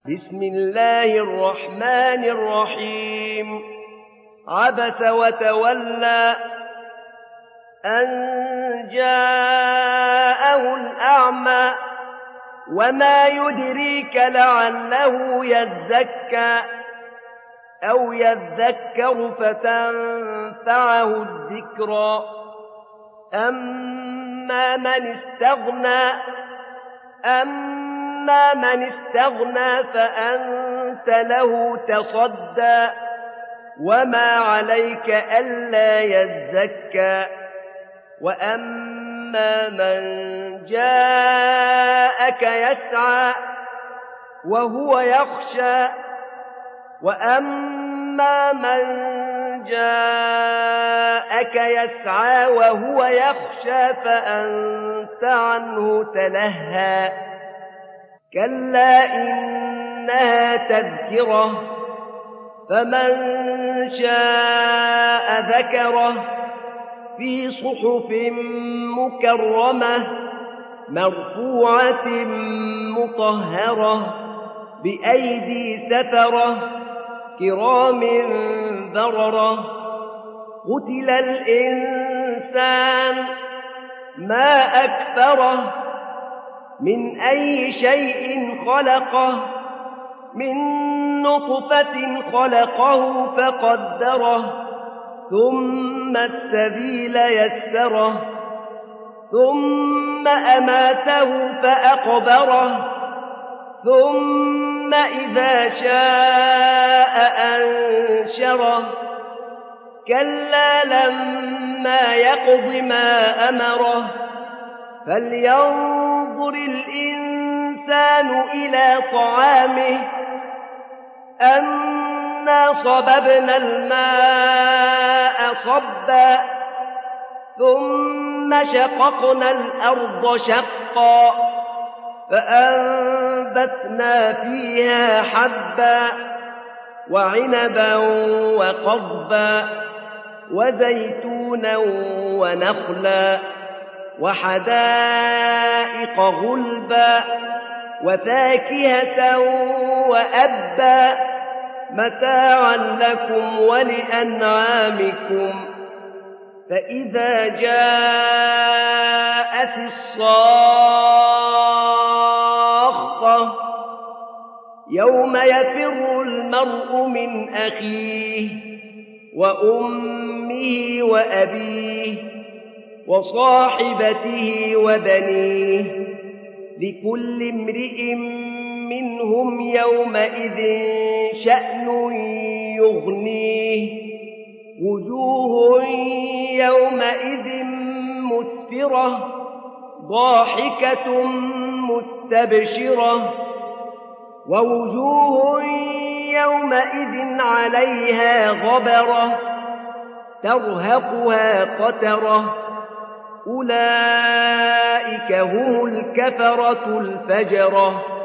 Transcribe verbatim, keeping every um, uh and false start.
بسم الله الرحمن الرحيم عبس وتولى أن جاءه الأعمى وما يدريك لعله يزكى أو يذكر فتنفعه الذكرى أما من استغنى أما من استغنى فأنت له تصدى وما عليك ألا يزكى وأما من جاءك يسعى وهو يخشى وأما من جاءك يسعى وهو يخشى فأنت عنه تلهى كلا إنها تذكرة فمن شاء ذكره في صحف مكرمة مرفوعة مطهرة بأيدي سفرة كرام بررة قتل الإنسان ما أكفره من أي شيء خلقه من نطفة خلقه فقدره ثم السبيل يسره ثم أماته فأقبره ثم إذا شاء أنشره كلا لما يقض ما أمره فلينظر الإنسان إلى طعامه أنا صببنا الماء صبا ثم شققنا الأرض شقا فأنبتنا فيها حبا وعنبا وقضبا وزيتونا ونخلا وحدائق غلبا وفاكهة وأبا متاعا لكم ولأنعامكم فإذا جاءت الصاخة يوم يفر المرء من أخيه وأمه وأبيه وصاحبته وبنيه لكل امرئ منهم يومئذ شأن يغنيه وجوه يومئذ مسفرة ضاحكة مستبشرة ووجوه يومئذ عليها غبرة ترهقها قترة أولئك هم الكفرة الفجرة